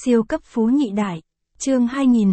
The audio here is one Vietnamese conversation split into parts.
Siêu cấp phú nhị đại. Chương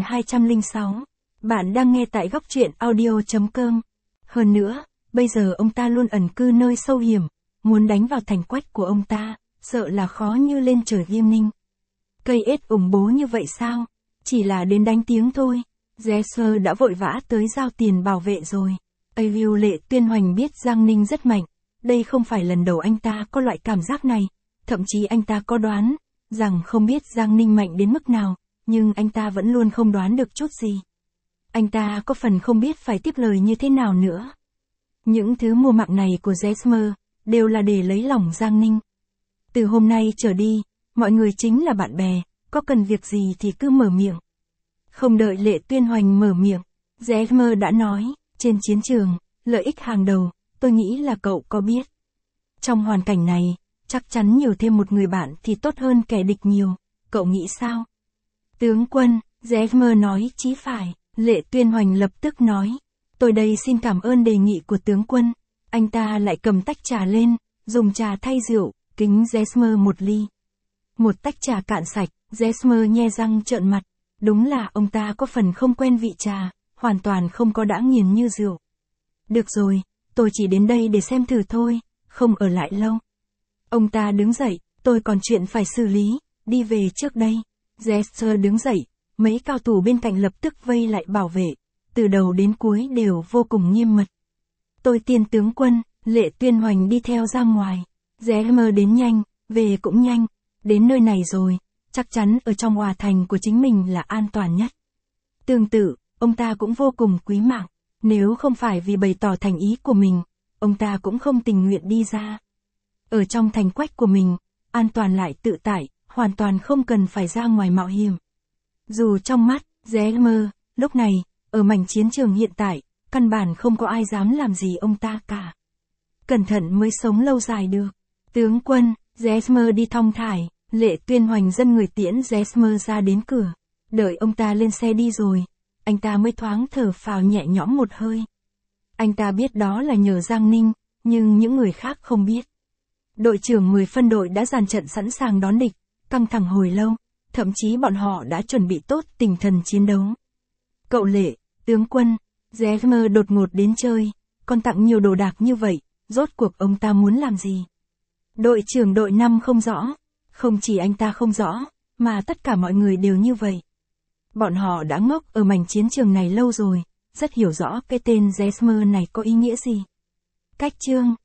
2206. Bạn đang nghe tại góc truyện audio.com. Hơn nữa, bây giờ ông ta luôn ẩn cư nơi sâu hiểm, muốn đánh vào thành quách của ông ta, sợ là khó như lên trời Diêm Ninh. Cây ết ủng bố như vậy sao? Chỉ là đến đánh tiếng thôi. Jesper đã vội vã tới giao tiền bảo vệ rồi. Aviu Lệ Tuyên Hoành biết Giang Ninh rất mạnh. Đây không phải lần đầu anh ta có loại cảm giác này. Thậm chí anh ta có đoán rằng không biết Giang Ninh mạnh đến mức nào, nhưng anh ta vẫn luôn không đoán được chút gì. Anh ta có phần không biết phải tiếp lời như thế nào nữa. Những thứ mua mạng này của Jesper đều là để lấy lòng Giang Ninh. Từ hôm nay trở đi, mọi người chính là bạn bè, có cần việc gì thì cứ mở miệng. Không đợi Lệ Tuyên Hoành mở miệng, Jesper đã nói, trên chiến trường, lợi ích hàng đầu, tôi nghĩ là cậu có biết. Trong hoàn cảnh này, chắc chắn nhiều thêm một người bạn thì tốt hơn kẻ địch nhiều, cậu nghĩ sao? Tướng quân, Jesper nói chí phải, Lệ Tuyên Hoành lập tức nói, tôi đây xin cảm ơn đề nghị của tướng quân. Anh ta lại cầm tách trà lên, dùng trà thay rượu, kính Jesper một ly. Một tách trà cạn sạch, Jesper nhe răng trợn mặt, đúng là ông ta có phần không quen vị trà, hoàn toàn không có đã nghiền như rượu. Được rồi, tôi chỉ đến đây để xem thử thôi, không ở lại lâu. Ông ta đứng dậy, tôi còn chuyện phải xử lý, đi về trước đây. Jesper đứng dậy, mấy cao thủ bên cạnh lập tức vây lại bảo vệ, từ đầu đến cuối đều vô cùng nghiêm mật. Tôi tiên tướng quân, Lệ Tuyên Hoành đi theo ra ngoài. Jesper đến nhanh, về cũng nhanh, đến nơi này rồi, chắc chắn ở trong hòa thành của chính mình là an toàn nhất. Tương tự, ông ta cũng vô cùng quý mạng, nếu không phải vì bày tỏ thành ý của mình, ông ta cũng không tình nguyện đi ra. Ở trong thành quách của mình, an toàn lại tự tại, hoàn toàn không cần phải ra ngoài mạo hiểm. Dù trong mắt, Jesper, lúc này, ở mảnh chiến trường hiện tại, căn bản không có ai dám làm gì ông ta cả. Cẩn thận mới sống lâu dài được. Tướng quân, Jesper đi thong thả, Lệ Tuyên Hoành dẫn người tiễn Jesper ra đến cửa. Đợi ông ta lên xe đi rồi, anh ta mới thoáng thở phào nhẹ nhõm một hơi. Anh ta biết đó là nhờ Giang Ninh, nhưng những người khác không biết. Đội trưởng 10 phân đội đã dàn trận sẵn sàng đón địch, căng thẳng hồi lâu, thậm chí bọn họ đã chuẩn bị tốt tinh thần chiến đấu. Cậu Lệ, tướng quân, Jesper đột ngột đến chơi, còn tặng nhiều đồ đạc như vậy, rốt cuộc ông ta muốn làm gì? Đội trưởng đội 5 không rõ, không chỉ anh ta không rõ, mà tất cả mọi người đều như vậy. Bọn họ đã ngốc ở mảnh chiến trường này lâu rồi, rất hiểu rõ cái tên Jesper này có ý nghĩa gì. Cách chương